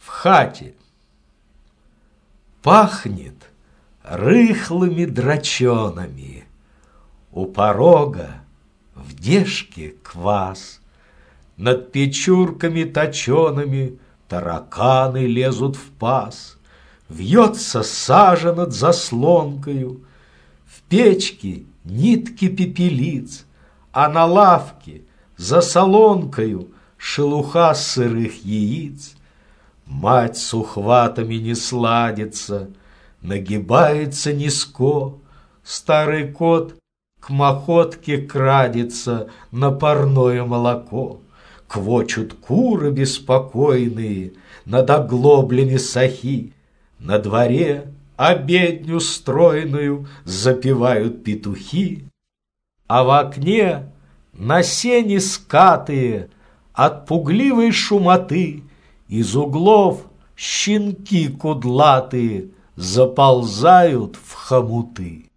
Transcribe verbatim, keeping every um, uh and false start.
в хате. Пахнет рыхлыми драчонами, у порога в дежке квас, над печурками точеными тараканы лезут в паз. Вьется сажа над заслонкою, в печке нитки пепелиц, а на лавке за солонкою шелуха сырых яиц. Мать с ухватами не сладится, нагибается низко, старый кот к махотке крадется на парное молоко. Квочут куры беспокойные над оглоблями сахи, на дворе обедню стройную запевают петухи, а в окне на сене скатые от пугливой шумоты из углов щенки кудлатые заползают в хомуты.